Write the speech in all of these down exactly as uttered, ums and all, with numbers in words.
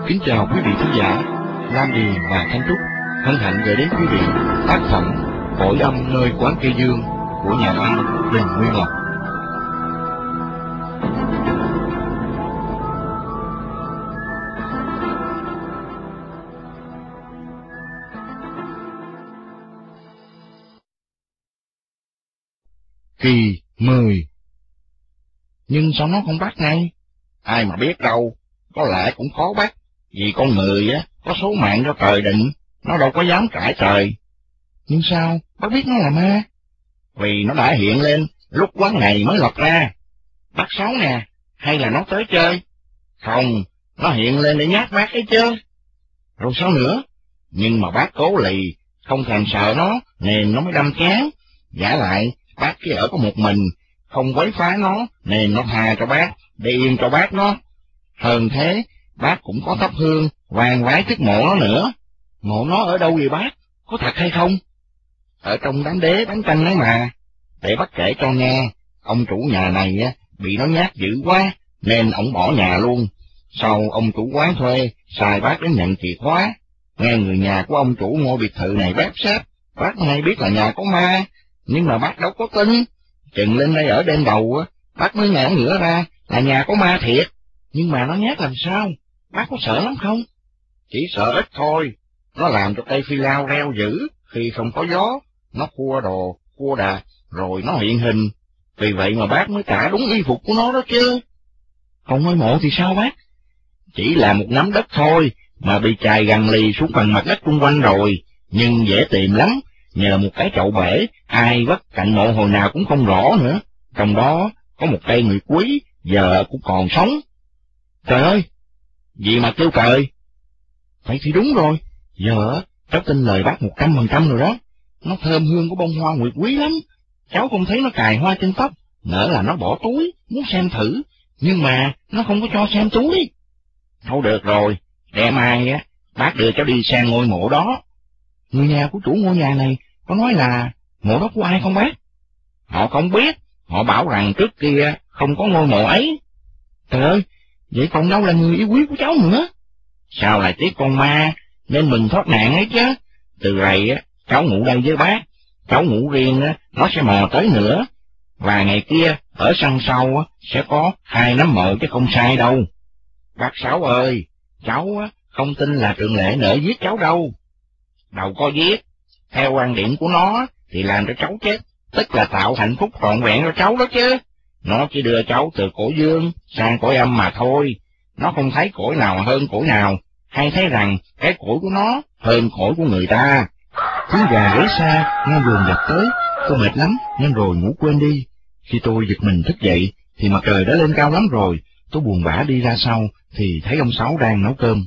Kính chào quý vị khán giả. Lam Điền và Thanh Trúc hân hạnh gửi đến quý vị tác phẩm Cõi âm nơi quán cây dương của nhà văn Đình Nguyên Lộc. Kỳ mười. Nhưng sao nó không bắt ngay? Ai mà biết đâu, có lẽ cũng khó bắt, vì con người á có số mạng do trời định, nó đâu có dám cãi trời. Nhưng sao bác biết nó là ma? Vì nó đã hiện lên lúc quán này mới lập ra. Bác xấu nè, hay là nó tới chơi? Không, nó hiện lên để nhát bác ấy chứ. Rồi sao nữa? Nhưng mà bác cố lì, không thèm sợ nó, nên nó mới đâm chán. Giả lại, bác chỉ ở có một mình, không quấy phá nó, nên nó tha cho bác, để yên cho bác nó. Hơn thế, bác cũng có thắp hương, vàng vái trước mộ nó nữa. Mộ nó ở đâu vậy bác? Có thật hay không? Ở trong đám đế bánh canh ấy mà. Để bác kể cho nghe, ông chủ nhà này á bị nó nhát dữ quá, nên ổng bỏ nhà luôn. Sau ông chủ quán thuê, xài bác đến nhận chìa khóa. Nghe người nhà của ông chủ ngôi biệt thự này bếp xếp, bác hay biết là nhà có ma, nhưng mà bác đâu có tin. Chừng lên đây ở đêm đầu á, bác mới ngã ngửa ra là nhà có ma thiệt. Nhưng mà nó nhát làm sao? Bác có sợ lắm không? Chỉ sợ ít thôi. Nó làm cho cây phi lao reo dữ khi không có gió. Nó cua đồ, cua đà, rồi nó hiện hình. Vì vậy mà bác mới trả đúng y phục của nó đó chứ. Còn ngôi mộ thì sao bác? Chỉ là một nắm đất thôi, mà bị chài gằn lì xuống phần mặt đất xung quanh rồi. Nhưng dễ tìm lắm, nhờ một cái chậu bể, ai vất cạnh mộ hồi nào cũng không rõ nữa. Trong đó có một cây người quý, giờ cũng còn sống. Trời ơi! Gì mà kêu trời? Vậy thì đúng rồi, giờ cháu tin lời bác một trăm phần trăm rồi đó. Nó thơm hương của bông hoa nguyệt quý lắm. Cháu không thấy nó cài hoa trên tóc, nỡ là nó bỏ túi, muốn xem thử, nhưng mà nó không có cho xem túi. Thôi được rồi, để mai á, bác đưa cháu đi sang ngôi mộ đó. Người nhà của chủ ngôi nhà này có nói là mộ đó của ai không bác? Họ không biết, họ bảo rằng trước kia không có ngôi mộ ấy. Trời ơi, vậy còn đâu là người yêu quý của cháu nữa? Sao lại tiếc con ma, nên mình thoát nạn ấy chứ. Từ này á, cháu ngủ đây với bác, cháu ngủ riêng á, nó sẽ mò tới nữa. Và ngày kia, ở sân sau á, sẽ có hai nắm mộ chứ không sai đâu. Bác Sáu ơi, cháu á, không tin là Trường Lệ nỡ giết cháu đâu. Đâu có giết, theo quan điểm của nó thì làm cho cháu chết, tức là tạo hạnh phúc trọn vẹn cho cháu đó chứ. Nó chỉ đưa cháu từ cõi dương sang cõi âm mà thôi. Nó không thấy cõi nào hơn cõi nào, hay thấy rằng cái cõi của nó hơn cõi của người ta. Tiếng gà gáy xa, nghe vườn dập tới, tôi mệt lắm nên rồi ngủ quên đi. Khi tôi giật mình thức dậy, thì mặt trời đã lên cao lắm rồi. Tôi buồn bã đi ra sau, thì thấy ông Sáu đang nấu cơm.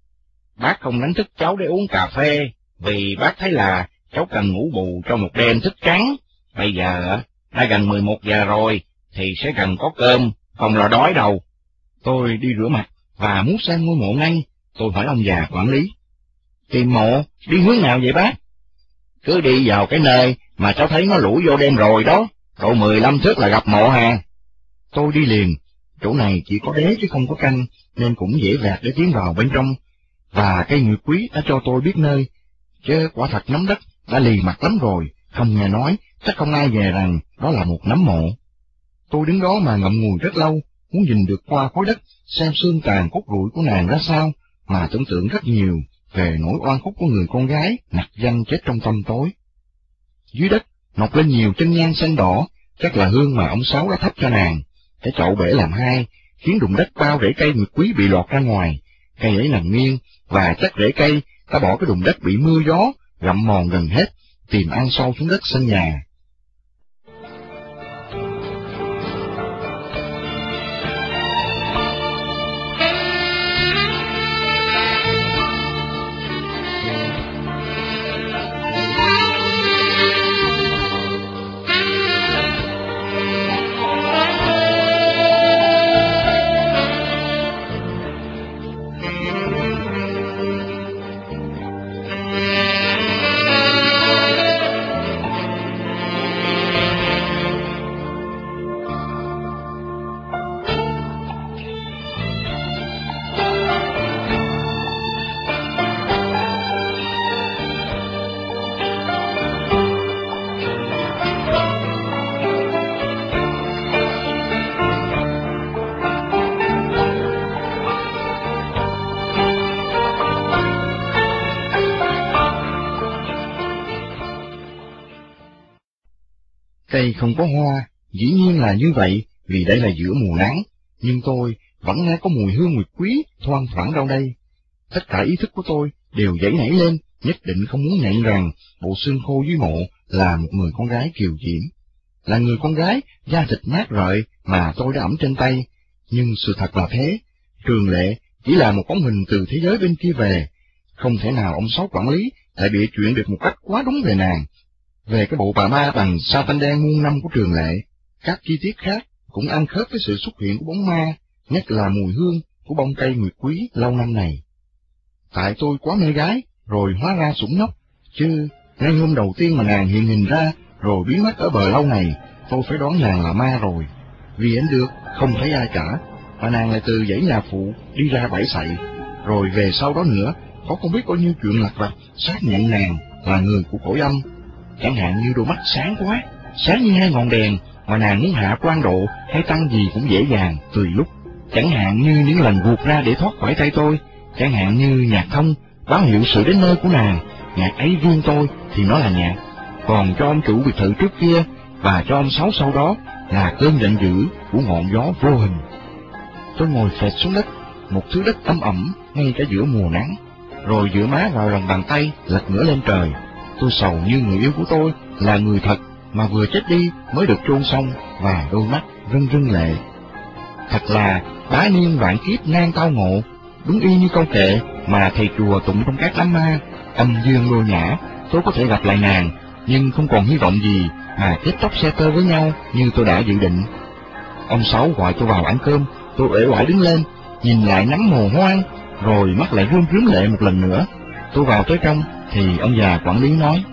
Bác không đánh thức cháu để uống cà phê, vì bác thấy là cháu cần ngủ bù cho một đêm thức trắng. Bây giờ đã gần mười một giờ rồi, thì sẽ cần có cơm, không lo đói đâu. Tôi đi rửa mặt, và muốn xem ngôi mộ ngay. Tôi hỏi ông già quản lý. Tìm mộ, đi hướng nào vậy bác? Cứ đi vào cái nơi mà cháu thấy nó lủi vô đêm rồi đó, độ mười lăm thước là gặp mộ hà. Tôi đi liền, chỗ này chỉ có đế chứ không có canh, nên cũng dễ vẹt để tiến vào bên trong. Và cây nguyệt quý đã cho tôi biết nơi, chứ quả thật nắm đất đã lì mặt lắm rồi, không nghe nói, chắc không ai về rằng đó là một nắm mộ. Tôi đứng đó mà ngậm ngùi rất lâu, muốn nhìn được qua khối đất, xem xương tàn cốt rụi của nàng ra sao, mà tưởng tượng rất nhiều về nỗi oan khúc của người con gái nặc danh chết trong tăm tối. Dưới đất mọc lên nhiều chân nhang xanh đỏ, chắc là hương mà ông Sáu đã thắp cho nàng. Cái chậu bể làm hai, khiến đụng đất bao rễ cây nguyệt quý bị lọt ra ngoài. Cây ấy nằm nghiêng, và chắc rễ cây đã bỏ cái đụng đất bị mưa gió gặm mòn gần hết, tìm ăn sâu xuống đất sân nhà. đây không có hoa, dĩ nhiên là như vậy, vì đây là giữa mùa nắng, nhưng tôi vẫn nghe có mùi hương nguyệt quý thoang thoảng đâu đây. Tất cả ý thức của tôi đều dậy nảy lên, nhất định không muốn nhận rằng bộ xương khô dưới mộ là một người con gái kiều diễm, là người con gái da thịt mát rượi mà tôi đã ẵm trên tay. Nhưng sự thật là thế, Trường Lệ chỉ là một bóng hình từ thế giới bên kia về. Không thể nào ông Sáu quản lý lại bịa chuyện được một cách quá đúng về nàng, về cái bộ bà ma bằng sa tanh đen muôn năm của Trường Lệ. Các chi tiết khác cũng ăn khớp với sự xuất hiện của bóng ma, nhất là mùi hương của bông cây nguyệt quý lâu năm này. Tại tôi quá mê gái, rồi hóa ra sủng nhóc, chứ ngay hôm đầu tiên mà nàng hiện hình ra, rồi biến mất ở bờ lâu này, tôi phải đoán nàng là ma rồi. Vì ảnh được, không thấy ai cả, mà nàng lại từ dãy nhà phụ đi ra bãi sậy, rồi về sau đó nữa, có không biết bao nhiêu chuyện lặt vặt xác nhận nàng là người của cõi âm. Chẳng hạn như đôi mắt sáng quá, sáng như hai ngọn đèn, mà nàng muốn hạ quan độ hay tăng gì cũng dễ dàng, tùy lúc. Chẳng hạn như những lần vụt ra để thoát khỏi tay tôi, chẳng hạn như nhạc thông báo hiệu sự đến nơi của nàng, nhạc ấy riêng tôi thì nó là nhạc, còn cho ông chủ biệt thự trước kia và cho ông Sáu sau đó là cơn giận dữ của ngọn gió vô hình. Tôi ngồi phệt xuống đất, một thứ đất âm ẩm ngay cả giữa mùa nắng, rồi dựa má vào lòng bàn tay lật ngửa lên trời. Tôi sầu như người yêu của tôi là người thật mà vừa chết đi mới được chôn xong, và đôi mắt rưng rưng lệ. Thật là bá niên vạn kiếp ngang tao ngộ, đúng y như câu kệ mà thầy chùa tụng trong các đám ma. Âm dương đô nhã, tôi có thể gặp lại nàng, nhưng không còn hy vọng gì mà kết tóc xe tơ với nhau như tôi đã dự định. Ông Sáu gọi tôi vào ăn cơm, tôi uể oải đứng lên, nhìn lại nắm mồ hoang, rồi mắt lại rơm rớm lệ một lần nữa. Tôi vào tới trong thì ông già quản lý nói: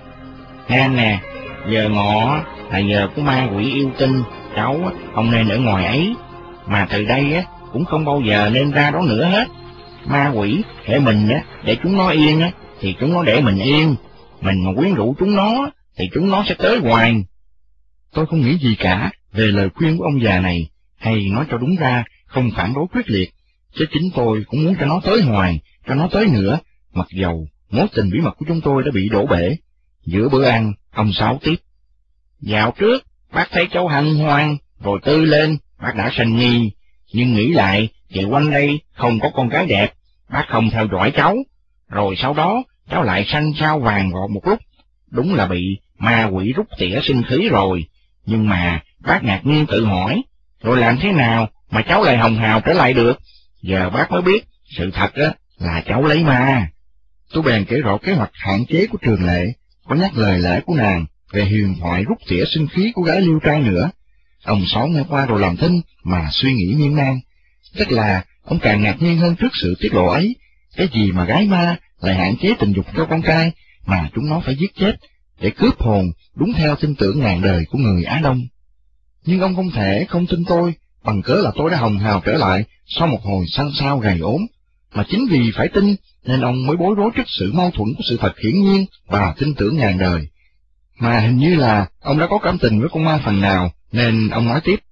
"Nam nè, giờ ngọ là giờ của ma quỷ yêu tinh, cháu không nên ở ngoài ấy, mà từ đây á cũng không bao giờ nên ra đó nữa hết. Ma quỷ để mình á để chúng nó yên á thì chúng nó để mình yên, mình mà quyến rũ chúng nó thì chúng nó sẽ tới hoài." Tôi không nghĩ gì cả về lời khuyên của ông già này, hay nói cho đúng ra không phản đối quyết liệt, chứ chính tôi cũng muốn cho nó tới hoài, cho nó tới nữa, mặc dầu mối tình bí mật của chúng tôi đã bị đổ bể. Giữa bữa ăn, ông Sáu tiếp: "Dạo trước, bác thấy cháu hân hoan, rồi tươi lên, bác đã sanh nghi, nhưng nghĩ lại, thì quanh đây không có con gái đẹp, bác không theo dõi cháu, rồi sau đó cháu lại sanh sao vàng vọt một lúc, đúng là bị ma quỷ rút tỉa sinh khí rồi. Nhưng mà bác ngạc nhiên tự hỏi, rồi làm thế nào mà cháu lại hồng hào trở lại được? Giờ bác mới biết, sự thật á là cháu lấy ma." Tôi bèn kể rõ kế hoạch hạn chế của Trường Lệ, có nhắc lời lẽ của nàng về huyền thoại rút tỉa sinh khí của gái liêu trai nữa. Ông Sáu nghe qua rồi làm thinh mà suy nghĩ miên man. Tức là ông càng ngạc nhiên hơn trước sự tiết lộ ấy. Cái gì mà gái ma lại hạn chế tình dục cho con trai, mà chúng nó phải giết chết để cướp hồn, đúng theo tin tưởng ngàn đời của người Á Đông. Nhưng ông không thể không tin tôi, bằng cớ là tôi đã hồng hào trở lại sau một hồi xanh xao gầy ốm. Mà chính vì phải tin nên ông mới bối rối trước sự mâu thuẫn của sự thật hiển nhiên và tin tưởng ngàn đời. Mà hình như là ông đã có cảm tình với con ma phần nào, nên ông nói tiếp: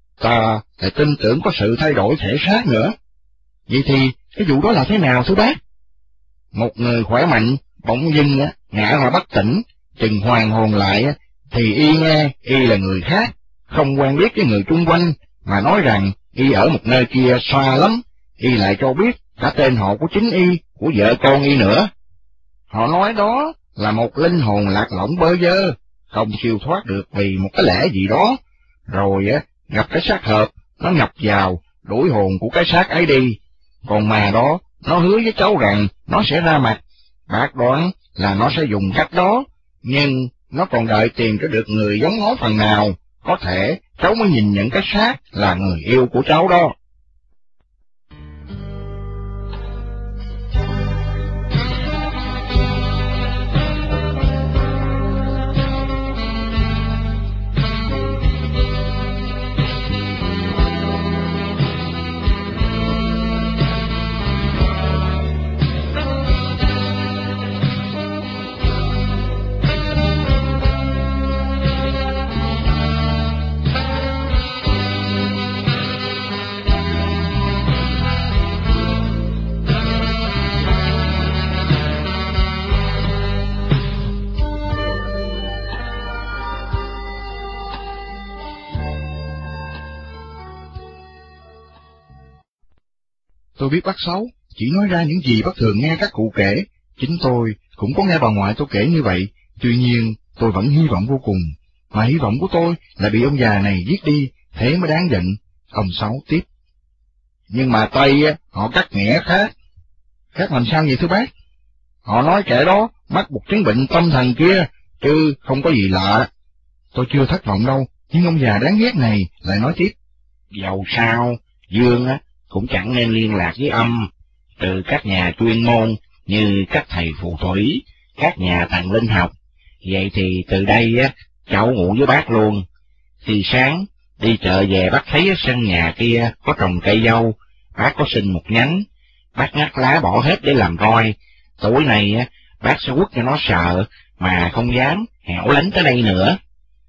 "Ta lại tin tưởng có sự thay đổi thể xác nữa." "Vậy thì cái vụ đó là thế nào thưa bác?" "Một người khỏe mạnh bỗng dưng á ngã ra bất tỉnh, chừng hoàn hồn lại á thì y nghe y là người khác, không quen biết với người chung quanh, mà nói rằng y ở một nơi kia xa lắm, y lại cho biết cả tên họ của chính y, của vợ con y nữa. Họ nói đó là một linh hồn lạc lõng bơ vơ, không siêu thoát được vì một cái lẽ gì đó, rồi á gặp cái xác hợp, nó nhập vào, đuổi hồn của cái xác ấy đi. Còn mà đó, nó hứa với cháu rằng nó sẽ ra mặt, bác đoán là nó sẽ dùng cách đó, nhưng nó còn đợi tìm cho được người giống nó phần nào, có thể cháu mới nhìn nhận cái xác là người yêu của cháu đó." Tôi biết bác Sáu chỉ nói ra những gì bác thường nghe các cụ kể, chính tôi cũng có nghe bà ngoại tôi kể như vậy, tuy nhiên tôi vẫn hy vọng vô cùng, mà hy vọng của tôi là bị ông già này giết đi, thế mới đáng giận. Ông Sáu tiếp. Nhưng mà Tây á, họ cắt nghĩa khác. Khác làm sao vậy thưa bác? Họ nói kẻ đó mắc một chứng bệnh tâm thần kia, chứ không có gì lạ. Tôi chưa thất vọng đâu, nhưng ông già đáng ghét này lại nói tiếp. Dầu sao, Dương á, cũng chẳng nên liên lạc với âm, từ các nhà chuyên môn như các thầy phù thủy, các nhà thần linh học. Vậy thì từ đây á, cháu ngủ với bác luôn. Thì sáng, đi chợ về bác thấy ở sân nhà kia có trồng cây dâu, bác có xin một nhánh, bác ngắt lá bỏ hết để làm roi. Tối nay á, bác sẽ quất cho nó sợ, mà không dám hẻo lánh tới đây nữa.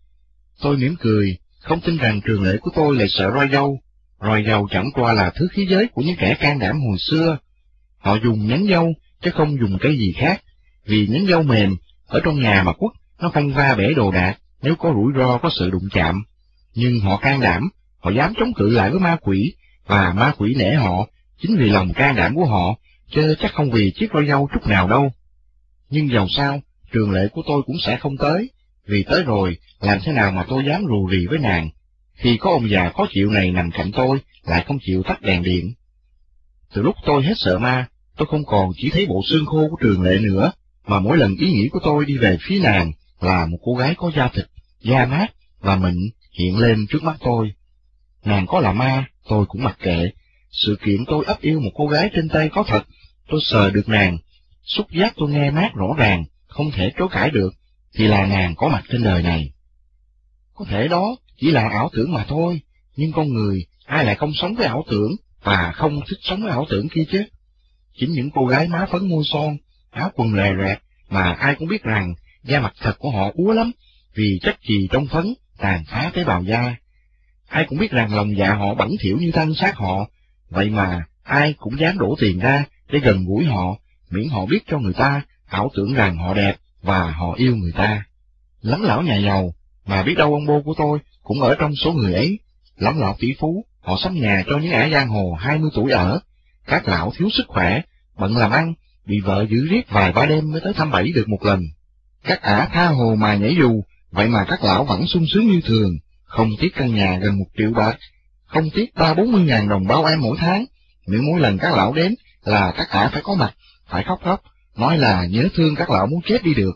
Tôi mỉm cười, không tin rằng trường lệ của tôi lại sợ roi dâu. Roi dâu chẳng qua là thứ khí giới của những kẻ can đảm hồi xưa. Họ dùng nhánh dâu, chứ không dùng cái gì khác, vì nhánh dâu mềm, ở trong nhà mà quất, nó không va bể đồ đạc, nếu có rủi ro có sự đụng chạm. Nhưng họ can đảm, họ dám chống cự lại với ma quỷ, và ma quỷ nể họ, chính vì lòng can đảm của họ, chứ chắc không vì chiếc roi dâu chút nào đâu. Nhưng dầu sao, trường lệ của tôi cũng sẽ không tới, vì tới rồi, làm thế nào mà tôi dám rù rì với nàng, khi có ông già khó chịu này nằm cạnh tôi, lại không chịu tắt đèn điện. Từ lúc tôi hết sợ ma, tôi không còn chỉ thấy bộ xương khô của trường lệ nữa, mà mỗi lần ý nghĩ của tôi đi về phía nàng là một cô gái có da thịt, da mát và mịn hiện lên trước mắt tôi. Nàng có là ma, tôi cũng mặc kệ. Sự kiện tôi ấp yêu một cô gái trên tay có thật, tôi sờ được nàng, xúc giác tôi nghe mát rõ ràng, không thể chối cãi được, thì là nàng có mặt trên đời này. Có thể đó chỉ là ảo tưởng mà thôi, nhưng con người ai lại không sống với ảo tưởng và không thích sống với ảo tưởng kia chứ. Chính những cô gái má phấn môi son, áo quần lè rẹt mà ai cũng biết rằng da mặt thật của họ úa lắm, vì chất chì trong phấn tàn phá tế bào da. Ai cũng biết rằng lòng dạ họ bẩn thỉu như thân xác họ, vậy mà ai cũng dám đổ tiền ra để gần gũi họ, miễn họ biết cho người ta ảo tưởng rằng họ đẹp và họ yêu người ta. Lắm lão nhà giàu, mà biết đâu ông bô của tôi cũng ở trong số người ấy. Lắm lão tỷ phú, họ sắm nhà cho những ả giang hồ hai mươi tuổi ở. Các lão thiếu sức khỏe, bận làm ăn, bị vợ giữ riết vài ba đêm mới tới thăm bảy được một lần. Các ả tha hồ mà nhảy dù, vậy mà các lão vẫn sung sướng như thường, không tiếc căn nhà gần một triệu bạc, không tiếc ba bốn mươi ngàn đồng bao ăn mỗi tháng. Nếu mỗi lần các lão đến là các ả phải có mặt, phải khóc lóc, nói là nhớ thương các lão muốn chết đi được.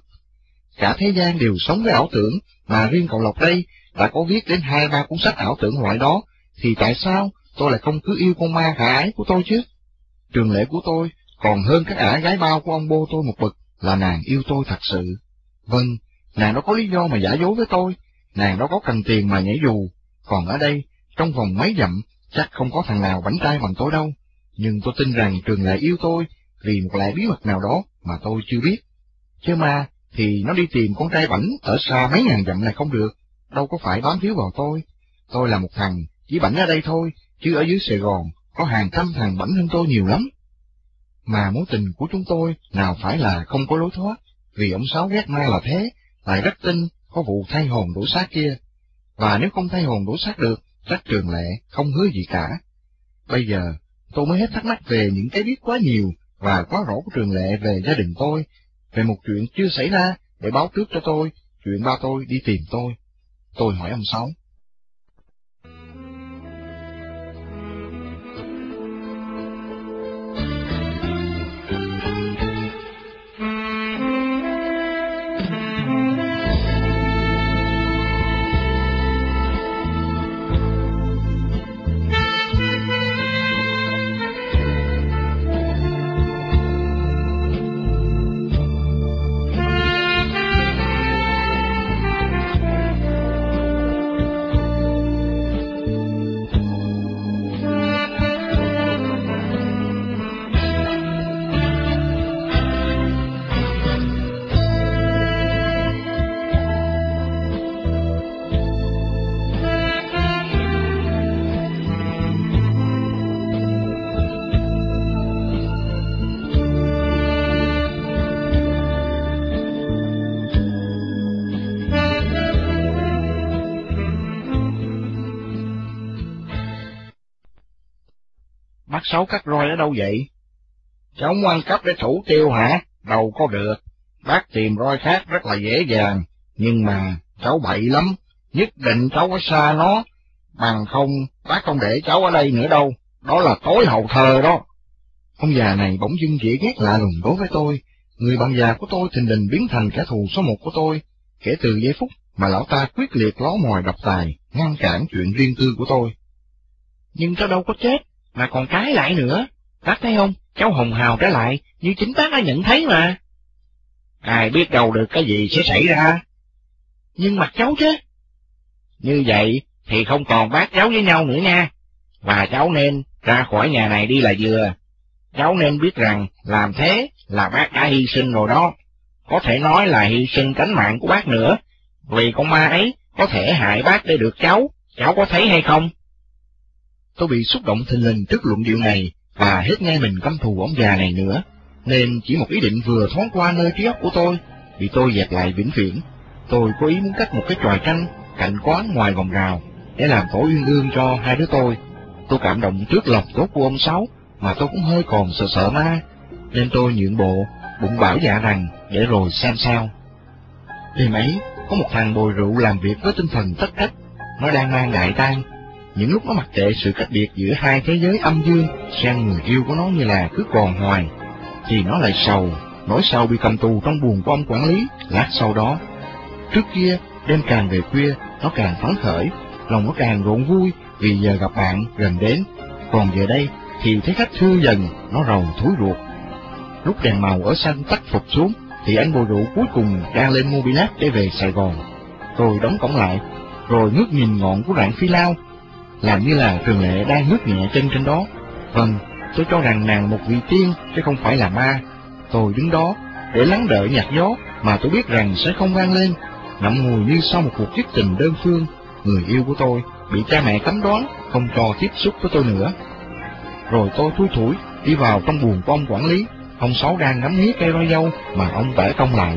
Cả thế gian đều sống với ảo tưởng, mà riêng cậu Lộc đây đã có viết đến hai ba cuốn sách ảo tưởng loại đó, thì tại sao tôi lại không cứ yêu con ma khả ái của tôi chứ? Trường lệ của tôi còn hơn các ả gái bao của ông bô tôi một bậc, là nàng yêu tôi thật sự. Vâng, nàng đó có lý do mà giả dối với tôi, nàng đó có cần tiền mà nhảy dù, còn ở đây, trong vòng mấy dặm, chắc không có thằng nào bảnh trai bằng tôi đâu. Nhưng tôi tin rằng trường lệ yêu tôi, vì một lẽ bí mật nào đó mà tôi chưa biết. Chứ ma, thì nó đi tìm con trai bảnh ở xa mấy ngàn dặm này không được, đâu có phải bám víu vào tôi. Tôi là một thằng, chỉ bảnh ở đây thôi, chứ ở dưới Sài Gòn có hàng trăm thằng bảnh hơn tôi nhiều lắm. Mà mối tình của chúng tôi nào phải là không có lối thoát, vì ông Sáu ghét ma là thế, lại rất tin có vụ thay hồn đổi xác kia. Và nếu không thay hồn đổi xác được, chắc trường lệ không hứa gì cả. Bây giờ, tôi mới hết thắc mắc về những cái biết quá nhiều và quá rõ của trường lệ về gia đình tôi, về một chuyện chưa xảy ra để báo trước cho tôi, chuyện ba tôi đi tìm tôi. Tôi hỏi ông Sáu. Bác Sáu cắt roi ở đâu vậy? Cháu muốn ăn cắp để thủ tiêu hả? Đâu có được. Bác tìm roi khác rất là dễ dàng, nhưng mà cháu bậy lắm, nhất định cháu phải xa nó, bằng không bác không để cháu ở đây nữa đâu, đó là tối hậu thờ đó. Ông già này bỗng dưng dễ ghét lạ lùng đối với tôi, người bạn già của tôi thình lình biến thành kẻ thù số một của tôi, kể từ giây phút mà lão ta quyết liệt ló mồi độc tài, ngăn cản chuyện riêng tư của tôi. Nhưng cháu đâu có chết, mà còn trái lại nữa, bác thấy không, cháu hồng hào trở lại, như chính bác đã nhận thấy mà. Ai biết đâu được cái gì sẽ xảy ra. Nhưng mặt cháu chứ. Như vậy thì không còn bác cháu với nhau nữa nha, và cháu nên ra khỏi nhà này đi là vừa. Cháu nên biết rằng làm thế là bác đã hy sinh rồi đó, có thể nói là hy sinh tánh mạng của bác nữa, vì con ma ấy có thể hại bác để được cháu, cháu có thấy hay không? Tôi bị xúc động thình lình trước luận điệu này, và hết nghe mình căm thù ông già này nữa, nên chỉ một ý định vừa thoáng qua nơi trí óc của tôi, bị tôi dẹp lại vĩnh viễn. Tôi có ý muốn cắt một cái tròi tranh cạnh quán ngoài vòng rào, để làm tổ uyên ương cho hai đứa tôi. Tôi cảm động trước lòng tốt của ông Sáu, mà tôi cũng hơi còn sợ sợ ma, nên tôi nhượng bộ, bụng bảo dạ rằng để rồi xem sao. Đêm ấy, có một thằng bồi rượu làm việc với tinh thần tất trách, nó đang mang đại tang. Những lúc nó mặc kệ sự cách biệt giữa hai thế giới âm dương, sang người yêu của nó như là cứ còn hoài, thì nó lại sầu, nỗi sầu bị cầm tù trong buồng của ông quản lý. Lát sau đó, trước kia đêm càng về khuya, nó càng phấn khởi, lòng nó càng rộn vui vì giờ gặp bạn gần đến. Còn giờ đây thì thấy khách thưa dần, nó rầu thúi ruột. Lúc đèn màu ở sân tắt phục xuống, thì anh bồi rượu cuối cùng đang lên Mobilat để về Sài Gòn. Tôi đóng cổng lại, rồi ngước nhìn ngọn của rạng phi lao, làm như là Trường Lệ đang ngước nhẹ chân trên đó. Vâng, tôi cho rằng nàng một vị tiên chứ không phải là ma. Tôi đứng đó để lắng đợi nhạc gió mà tôi biết rằng sẽ không vang lên, ngậm ngùi như sau một cuộc dứt tình đơn phương. Người yêu của tôi bị cha mẹ cấm đoán không cho tiếp xúc với tôi nữa. Rồi tôi thui thủi đi vào trong buồng của ông quản lý. Ông Sáu đang ngắm nghía cây roi dâu mà ông bẻ cong lại.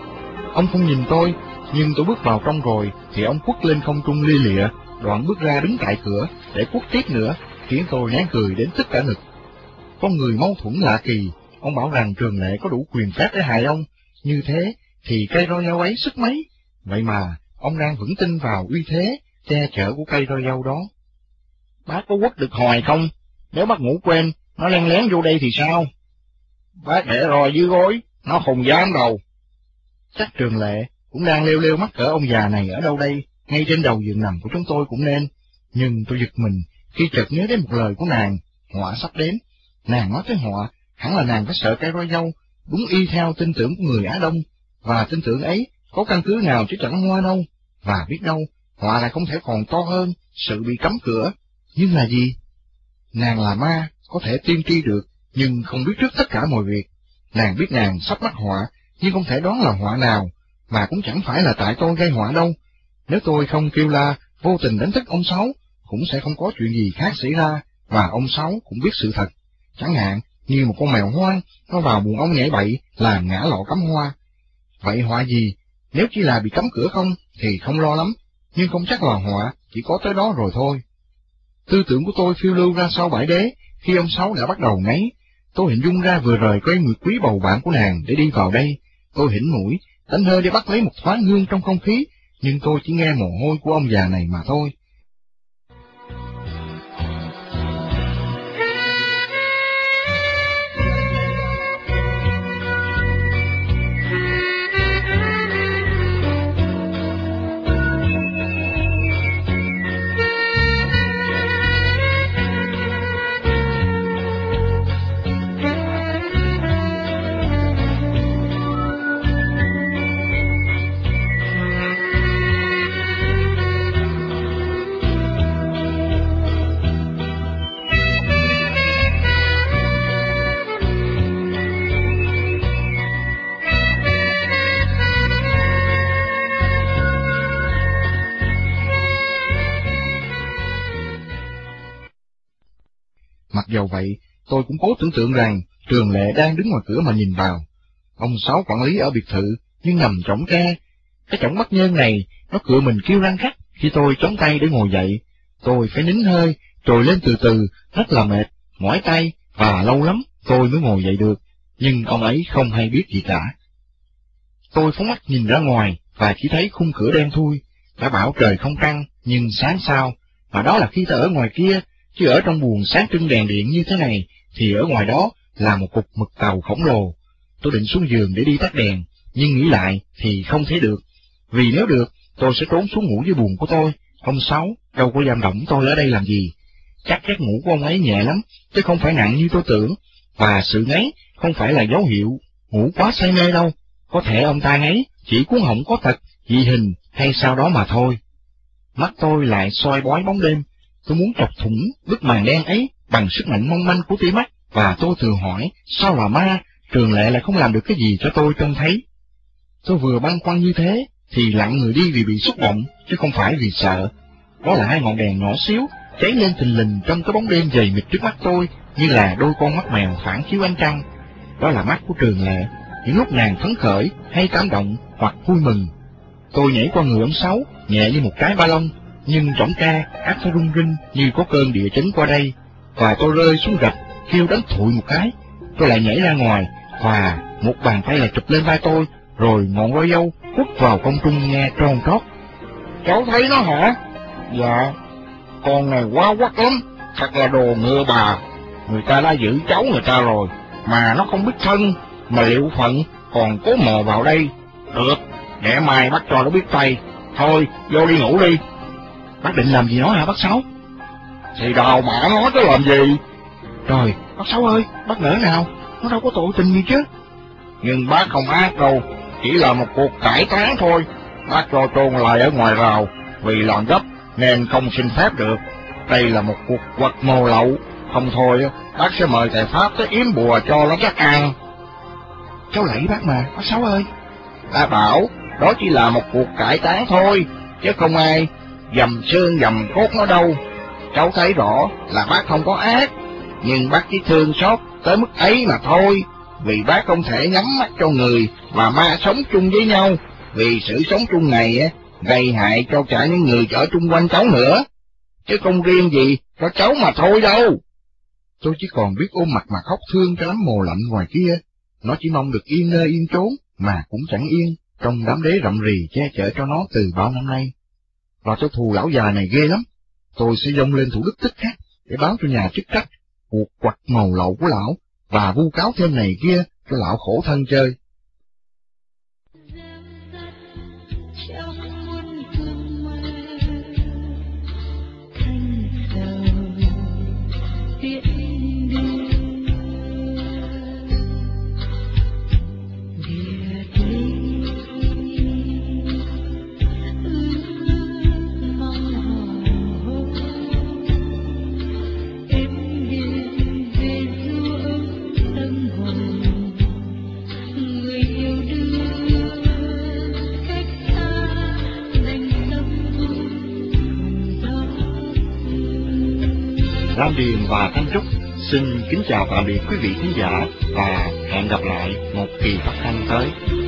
Ông không nhìn tôi, nhưng tôi bước vào trong rồi thì ông quất lên không trung lia lịa, đoạn bước ra đứng tại cửa để quất tiếp nữa, khiến tôi nén cười đến tức cả ngực. Con người mâu thuẫn lạ kỳ, ông bảo rằng Trường Lệ có đủ quyền phép để hại ông, như thế thì cây roi dâu ấy sức mấy, vậy mà ông đang vững tin vào uy thế che chở của cây roi dâu đó. Bác có quất được hồi không? Nếu bác ngủ quên, nó len lén vô đây thì sao? Bác để roi dưới gối, nó không dám đâu. Chắc Trường Lệ cũng đang leo leo mắc cỡ ông già này ở đâu đây, ngay trên đầu giường nằm của chúng tôi cũng nên. Nhưng tôi giật mình khi chợt nhớ đến một lời của nàng, họa sắp đến. Nàng nói tới họa, hẳn là nàng phải sợ cây roi dâu, đúng y theo tin tưởng của người Á Đông, và tin tưởng ấy có căn cứ nào chứ chẳng hoa đâu. Và biết đâu, họa lại không thể còn to hơn sự bị cấm cửa. Nhưng là gì? Nàng là ma, có thể tiên tri được, nhưng không biết trước tất cả mọi việc. Nàng biết nàng sắp mắc họa, nhưng không thể đoán là họa nào, mà cũng chẳng phải là tại tôi gây họa đâu. Nếu tôi không kêu la, vô tình đánh thức ông Sáu, cũng sẽ không có chuyện gì khác xảy ra, và ông Sáu cũng biết sự thật. Chẳng hạn như một con mèo hoang, nó vào buồng ông nhảy bậy, làm ngã lọ cắm hoa. Vậy họa gì? Nếu chỉ là bị cấm cửa không, thì không lo lắm, nhưng không chắc là họa, chỉ có tới đó rồi thôi. Tư tưởng của tôi phiêu lưu ra sau bãi đế, khi ông Sáu đã bắt đầu ngáy. Tôi hình dung ra vừa rời cây nguyệt quý bầu bạn của nàng để đi vào đây. Tôi hỉnh mũi, đánh hơi để bắt lấy một thoáng hương trong không khí, nhưng tôi chỉ nghe mồ hôi của ông già này mà thôi. Mặc dầu vậy, tôi cũng cố tưởng tượng rằng Trường Lệ đang đứng ngoài cửa mà nhìn vào. Ông Sáu quản lý ở biệt thự, nhưng nằm chõng tre. Cái chõng bắt nhơn này, nó cựa mình kêu răng rắc khi tôi chống tay để ngồi dậy. Tôi phải nín hơi, trồi lên từ từ, rất là mệt, mỏi tay, và lâu lắm tôi mới ngồi dậy được, nhưng ông ấy không hay biết gì cả. Tôi phóng mắt nhìn ra ngoài, và chỉ thấy khung cửa đen thui. Đã bảo trời không trăng, nhưng sáng sao, mà đó là khi ta ở ngoài kia, chứ ở trong buồng sáng trưng đèn điện như thế này, thì ở ngoài đó là một cục mực tàu khổng lồ. Tôi định xuống giường để đi tắt đèn, nhưng nghĩ lại thì không thể được, vì nếu được, tôi sẽ trốn xuống ngủ dưới buồng của tôi. Ông Sáu đâu có giam động tôi ở đây làm gì. Chắc giấc ngủ của ông ấy nhẹ lắm, chứ không phải nặng như tôi tưởng, và sự ngáy không phải là dấu hiệu ngủ quá say mê đâu. Có thể ông ta ngáy chỉ cuốn họng có tật, dị hình hay sao đó mà thôi. Mắt tôi lại soi bói bóng đêm, tôi muốn chọc thủng bức màn đen ấy bằng sức mạnh mong manh của tia mắt, và tôi tự hỏi, sao là ma, Trường Lệ lại không làm được cái gì cho tôi trông thấy. Tôi vừa băn khoăn như thế, thì lặng người đi vì bị xúc động, chứ không phải vì sợ. Đó là hai ngọn đèn nhỏ xíu, cháy lên thình lình trong cái bóng đêm dày mịt trước mắt tôi, như là đôi con mắt mèo phản chiếu ánh trăng. Đó là mắt của Trường Lệ, những lúc nàng phấn khởi, hay cảm động, hoặc vui mừng. Tôi nhảy qua người ông Sáu, nhẹ như một trái ba lông, nhưng trỏng ca, ác phải rung rinh như có cơn địa chấn qua đây, và tôi rơi xuống gạch, kêu đánh thụi một cái. Tôi lại nhảy ra ngoài, và một bàn tay lại chụp lên vai tôi, rồi ngọn roi dâu quất vào không trung nghe tròn trót. Cháu thấy nó hả? Dạ, con này quá quắc lắm, thật là đồ ngựa bà. Người ta đã giữ cháu người ta rồi, mà nó không biết thân, mà liệu phận còn cố mò vào đây. Được, để mai bác cho nó biết tay. Thôi, vô đi ngủ đi. Bác định làm gì nó hả bác Sáu? Thì đào bả nó chứ làm gì. Trời, bác Sáu ơi, bác ngỡ nào, nó đâu có tội tình gì chứ. Nhưng bác không ác đâu, chỉ là một cuộc cải táng thôi. Bác cho chôn lại ở ngoài rào, vì làm gấp nên không xin phép được. Đây là một cuộc quật mồ lậu, không thôi bác sẽ mời thầy Pháp tới yếm bùa cho nó chắc ăn. Cháu lạy bác mà, bác Sáu ơi. Ta bảo, đó chỉ là một cuộc cải táng thôi, chứ không ai dầm xương dầm cốt nó đâu. Cháu thấy rõ là bác không có ác, nhưng bác chỉ thương xót tới mức ấy mà thôi, vì bác không thể nhắm mắt cho người và ma sống chung với nhau, vì sự sống chung này á, gây hại cho cả những người ở chung quanh cháu nữa, chứ không riêng gì cho cháu mà thôi đâu. Tôi chỉ còn biết ôm mặt mà khóc thương cái đám mồ lạnh ngoài kia, nó chỉ mong được yên nơi yên trốn, mà cũng chẳng yên, trong đám đế rậm rì che chở cho nó từ bao năm nay. Và tôi thù lão già này ghê lắm, tôi sẽ dâng lên thủ đức tức khắc để báo cho nhà chức trách cuộc quặt màu lậu của lão, và vu cáo thêm này kia cho lão khổ thân chơi. Lam Điền và Thanh Trúc xin kính chào tạm biệt quý vị khán giả, và hẹn gặp lại một kỳ phát thanh tới.